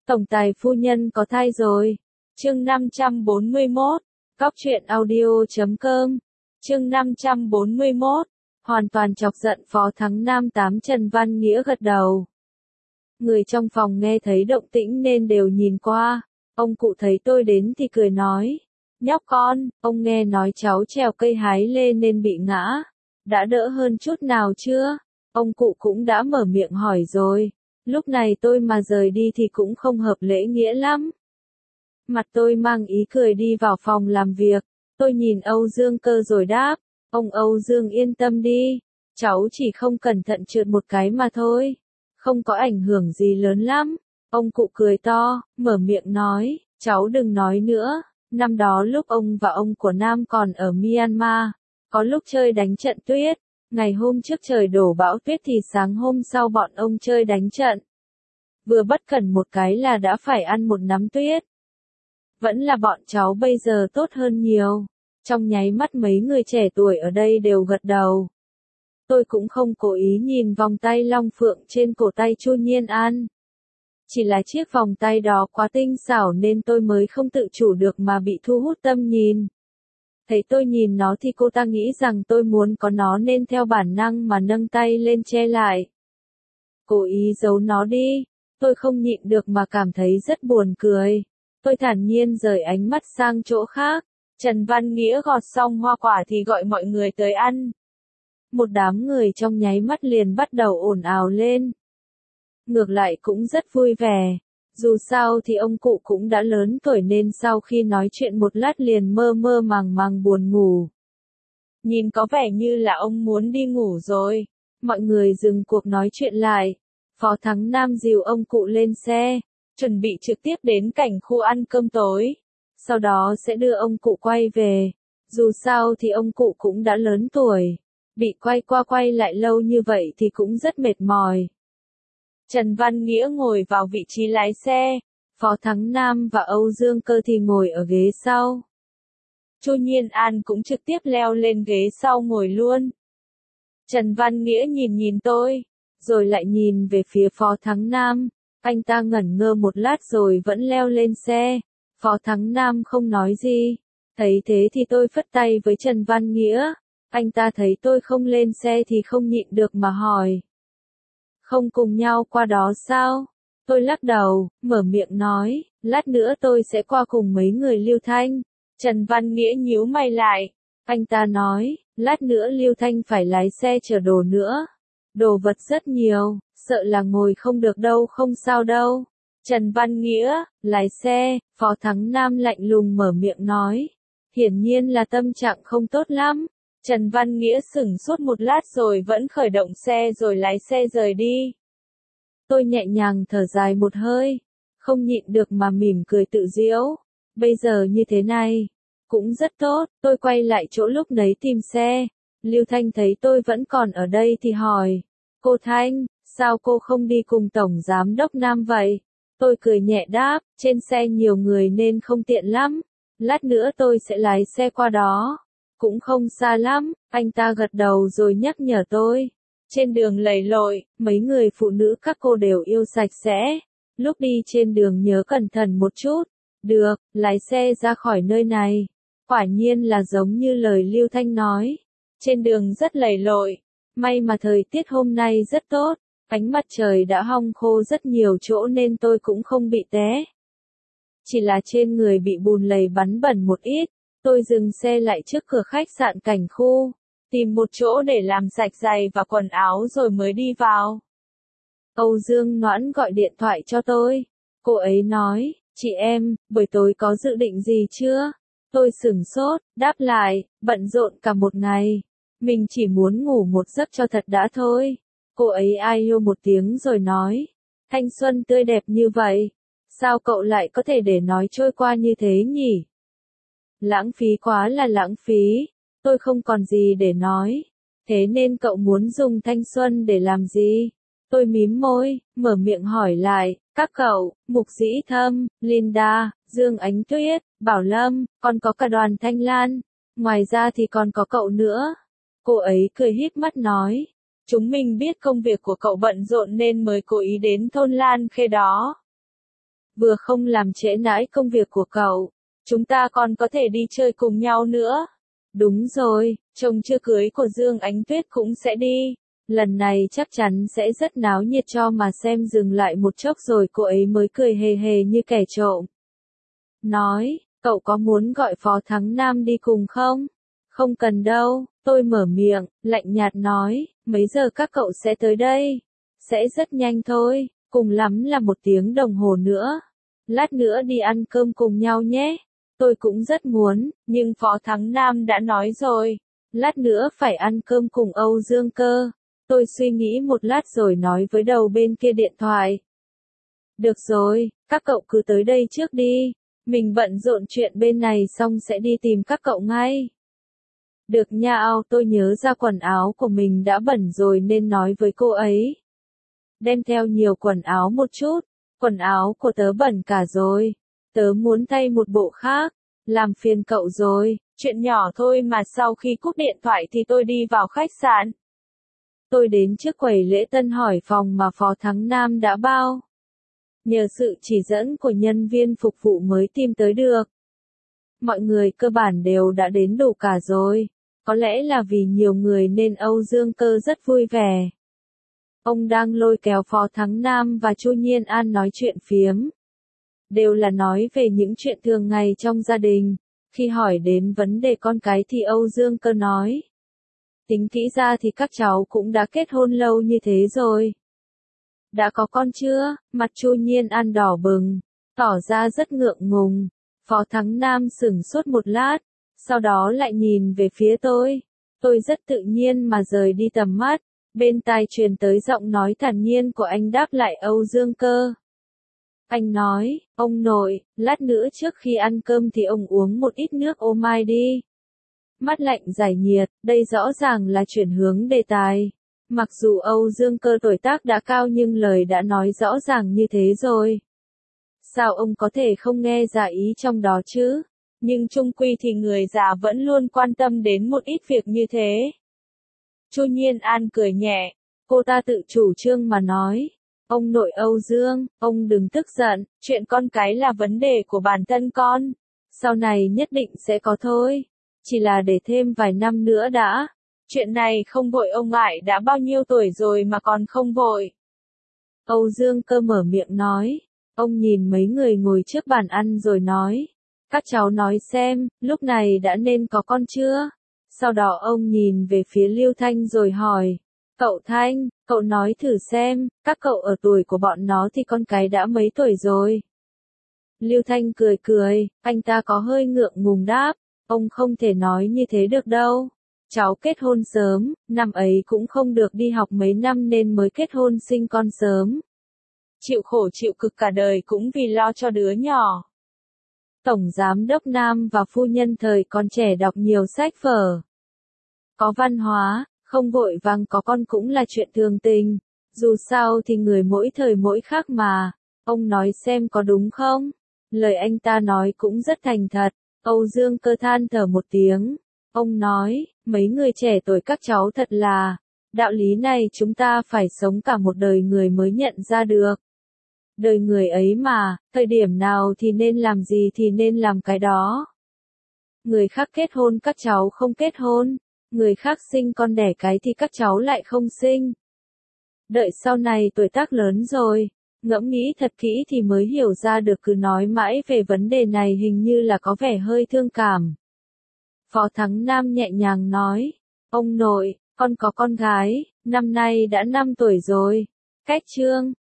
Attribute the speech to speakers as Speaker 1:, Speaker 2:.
Speaker 1: Tổng tài phu nhân có thai rồi. Chương 541. Cóc truyện audio.com. Chương 541. Hoàn toàn chọc giận Phó Thắng Nam. Trần Văn Nghĩa gật đầu. Người trong phòng nghe thấy động tĩnh nên đều nhìn qua. Ông cụ thấy tôi đến thì cười nói. Nhóc con, ông nghe nói cháu trèo cây hái lê nên bị ngã. Đã đỡ hơn chút nào chưa? Ông cụ cũng đã mở miệng hỏi rồi. Lúc này tôi mà rời đi thì cũng không hợp lễ nghĩa lắm. Mặt tôi mang ý cười đi vào phòng làm việc. Tôi nhìn Âu Dương Cơ rồi đáp. Ông Âu Dương yên tâm đi. Cháu chỉ không cẩn thận trượt một cái mà thôi. Không có ảnh hưởng gì lớn lắm. Ông cụ cười to, mở miệng nói. Cháu đừng nói nữa. Năm đó lúc ông và ông của Nam còn ở Myanmar. Có lúc chơi đánh trận tuyết. Ngày hôm trước trời đổ bão tuyết thì sáng hôm sau bọn ông chơi đánh trận. Vừa bất cẩn một cái là đã phải ăn một nắm tuyết. Vẫn là bọn cháu bây giờ tốt hơn nhiều. Trong nháy mắt mấy người trẻ tuổi ở đây đều gật đầu. Tôi cũng không cố ý nhìn vòng tay long phượng trên cổ tay Chu Nhiên An. Chỉ là chiếc vòng tay đó quá tinh xảo nên tôi mới không tự chủ được mà bị thu hút tâm nhìn. Thấy tôi nhìn nó thì cô ta nghĩ rằng tôi muốn có nó nên theo bản năng mà nâng tay lên che lại. Cố ý giấu nó đi. Tôi không nhịn được mà cảm thấy rất buồn cười. Tôi thản nhiên rời ánh mắt sang chỗ khác. Trần Văn Nghĩa gọt xong hoa quả thì gọi mọi người tới ăn. Một đám người trong nháy mắt liền bắt đầu ồn ào lên. Ngược lại cũng rất vui vẻ. Dù sao thì ông cụ cũng đã lớn tuổi nên sau khi nói chuyện một lát liền mơ mơ màng màng buồn ngủ. Nhìn có vẻ như là ông muốn đi ngủ rồi. Mọi người dừng cuộc nói chuyện lại. Phó Thắng Nam dìu ông cụ lên xe, chuẩn bị trực tiếp đến cảnh khu ăn cơm tối. Sau đó sẽ đưa ông cụ quay về. Dù sao thì ông cụ cũng đã lớn tuổi. Bị quay qua quay lại lâu như vậy thì cũng rất mệt mỏi. Trần Văn Nghĩa ngồi vào vị trí lái xe. Phó Thắng Nam và Âu Dương Cơ thì ngồi ở ghế sau. Chu Nhiên An cũng trực tiếp leo lên ghế sau ngồi luôn. Trần Văn Nghĩa nhìn tôi, rồi lại nhìn về phía Phó Thắng Nam. Anh ta ngẩn ngơ một lát rồi vẫn leo lên xe. Phó Thắng Nam không nói gì. Thấy thế thì tôi phất tay với Trần Văn Nghĩa. Anh ta thấy tôi không lên xe thì không nhịn được mà hỏi. Không cùng nhau qua đó sao? Tôi lắc đầu, mở miệng nói, lát nữa tôi sẽ qua cùng mấy người Lưu Thanh. Trần Văn Nghĩa nhíu mày lại. Anh ta nói, lát nữa Lưu Thanh phải lái xe chở đồ nữa. Đồ vật rất nhiều, sợ là ngồi không được đâu. Không sao đâu. Trần Văn Nghĩa, lái xe. Phó Thắng Nam lạnh lùng mở miệng nói. Hiển nhiên là tâm trạng không tốt lắm. Trần Văn Nghĩa sửng sốt một lát rồi vẫn khởi động xe rồi lái xe rời đi. Tôi nhẹ nhàng thở dài một hơi. Không nhịn được mà mỉm cười tự giễu. Bây giờ như thế này. Cũng rất tốt. Tôi quay lại chỗ lúc nãy tìm xe. Lưu Thanh thấy tôi vẫn còn ở đây thì hỏi. Cô Thanh, sao cô không đi cùng Tổng Giám đốc Nam vậy? Tôi cười nhẹ đáp, trên xe nhiều người nên không tiện lắm. Lát nữa tôi sẽ lái xe qua đó. Cũng không xa lắm. Anh ta gật đầu rồi nhắc nhở tôi. Trên đường lầy lội, mấy người phụ nữ các cô đều yêu sạch sẽ. Lúc đi trên đường nhớ cẩn thận một chút. Được, lái xe ra khỏi nơi này. Quả nhiên là giống như lời Lưu Thanh nói. Trên đường rất lầy lội. May mà thời tiết hôm nay rất tốt. Ánh mặt trời đã hong khô rất nhiều chỗ nên tôi cũng không bị té. Chỉ là trên người bị bùn lầy bắn bẩn một ít. Tôi dừng xe lại trước cửa khách sạn cảnh khu. Tìm một chỗ để làm sạch giày và quần áo rồi mới đi vào. Âu Dương Noãn gọi điện thoại cho tôi. Cô ấy nói, chị em, buổi tối có dự định gì chưa? Tôi sửng sốt, đáp lại, bận rộn cả một ngày. Mình chỉ muốn ngủ một giấc cho thật đã thôi. Cô ấy ai yêu một tiếng rồi nói. Thanh xuân tươi đẹp như vậy. Sao cậu lại có thể để nói trôi qua như thế nhỉ? Lãng phí quá là lãng phí. Tôi không còn gì để nói. Thế nên cậu muốn dùng thanh xuân để làm gì? Tôi mím môi, mở miệng hỏi lại. Các cậu, Mục Dĩ Thâm, Linda, Dương Ánh Tuyết, Bảo Lâm, còn có cả Đoàn Thanh Lan. Ngoài ra thì còn có cậu nữa. Cô ấy cười híp mắt nói. Chúng mình biết công việc của cậu bận rộn nên mới cố ý đến thôn Lan Khê đó. vừa không làm trễ nải công việc của cậu. Chúng ta còn có thể đi chơi cùng nhau nữa. Đúng rồi, chồng chưa cưới của Dương Ánh Tuyết cũng sẽ đi. Lần này chắc chắn sẽ rất náo nhiệt cho mà xem. Dừng lại một chốc rồi cô ấy mới cười hề hề như kẻ trộm. Nói, cậu có muốn gọi Phó Thắng Nam đi cùng không? Không cần đâu, tôi mở miệng, lạnh nhạt nói, mấy giờ các cậu sẽ tới đây? Sẽ rất nhanh thôi, cùng lắm là 1 tiếng đồng hồ nữa. Lát nữa đi ăn cơm cùng nhau nhé. Tôi cũng rất muốn, nhưng Phó Thắng Nam đã nói rồi. Lát nữa phải ăn cơm cùng Âu Dương Cơ. Tôi suy nghĩ một lát rồi nói với đầu bên kia điện thoại. Được rồi, các cậu cứ tới đây trước đi. Mình bận rộn chuyện bên này xong sẽ đi tìm các cậu ngay. Được nha. Tôi nhớ ra quần áo của mình đã bẩn rồi nên nói với cô ấy. Đem theo nhiều quần áo một chút. Quần áo của tớ bẩn cả rồi. Tớ muốn thay một bộ khác. Làm phiền cậu rồi. Chuyện nhỏ thôi mà. Sau khi cúp điện thoại thì tôi đi vào khách sạn. Tôi đến trước quầy lễ tân hỏi phòng mà Phó Thắng Nam đã bao. Nhờ sự chỉ dẫn của nhân viên phục vụ mới tìm tới được. Mọi người cơ bản đều đã đến đủ cả rồi. Có lẽ là vì nhiều người nên Âu Dương Cơ rất vui vẻ. Ông đang lôi kéo Phó Thắng Nam và Chu Nhiên An nói chuyện phiếm. Đều là nói về những chuyện thường ngày trong gia đình. Khi hỏi đến vấn đề con cái thì Âu Dương Cơ nói. Tính kỹ ra thì các cháu cũng đã kết hôn lâu như thế rồi. Đã có con chưa? Mặt Chu Nhiên An đỏ bừng, tỏ ra rất ngượng ngùng. Phó Thắng Nam sửng sốt một lát, sau đó lại nhìn về phía tôi. Tôi rất tự nhiên mà rời đi tầm mắt, bên tai truyền tới giọng nói thản nhiên của anh đáp lại Âu Dương Cơ. Anh nói, ông nội, lát nữa trước khi ăn cơm thì ông uống một ít nước ô mai đi. Mát lạnh giải nhiệt, đây rõ ràng là chuyển hướng đề tài. Mặc dù Âu Dương Cơ tuổi tác đã cao nhưng lời đã nói rõ ràng như thế rồi. Sao ông có thể không nghe ra ý trong đó chứ? Nhưng chung quy thì người già vẫn luôn quan tâm đến một ít việc như thế. Chu Nhiên An cười nhẹ, cô ta tự chủ trương mà nói. Ông nội Âu Dương, ông đừng tức giận, chuyện con cái là vấn đề của bản thân con. Sau này nhất định sẽ có thôi. Chỉ là để thêm vài năm nữa đã. Chuyện này không vội. Ông ngại đã bao nhiêu tuổi rồi mà còn không vội. Âu Dương Cơ mở miệng nói. Ông nhìn mấy người ngồi trước bàn ăn rồi nói. Các cháu nói xem, lúc này đã nên có con chưa? Sau đó ông nhìn về phía Lưu Thanh rồi hỏi. Cậu Thanh, cậu nói thử xem, các cậu ở tuổi của bọn nó thì con cái đã mấy tuổi rồi? Lưu Thanh cười cười, anh ta có hơi ngượng ngùng đáp. Ông không thể nói như thế được đâu. Cháu kết hôn sớm, năm ấy cũng không được đi học mấy năm nên mới kết hôn sinh con sớm. Chịu khổ chịu cực cả đời cũng vì lo cho đứa nhỏ. Tổng Giám đốc Nam và phu nhân thời còn trẻ đọc nhiều sách vở. Có văn hóa, không vội vàng có con cũng là chuyện thường tình. Dù sao thì người mỗi thời mỗi khác mà. Ông nói xem có đúng không? Lời anh ta nói cũng rất thành thật. Âu Dương Cơ than thở một tiếng. Ông nói, mấy người trẻ tuổi các cháu thật là, đạo lý này chúng ta phải sống cả một đời người mới nhận ra được. Đời người ấy mà, thời điểm nào thì nên làm gì thì nên làm cái đó. Người khác kết hôn các cháu không kết hôn, người khác sinh con đẻ cái thì các cháu lại không sinh. Đợi sau này tuổi tác lớn rồi, ngẫm nghĩ thật kỹ thì mới hiểu ra được, cứ nói mãi về vấn đề này hình như là có vẻ hơi thương cảm. Phó Thắng Nam nhẹ nhàng nói, ông nội, con có con gái, năm nay đã 5 tuổi rồi. Cách chương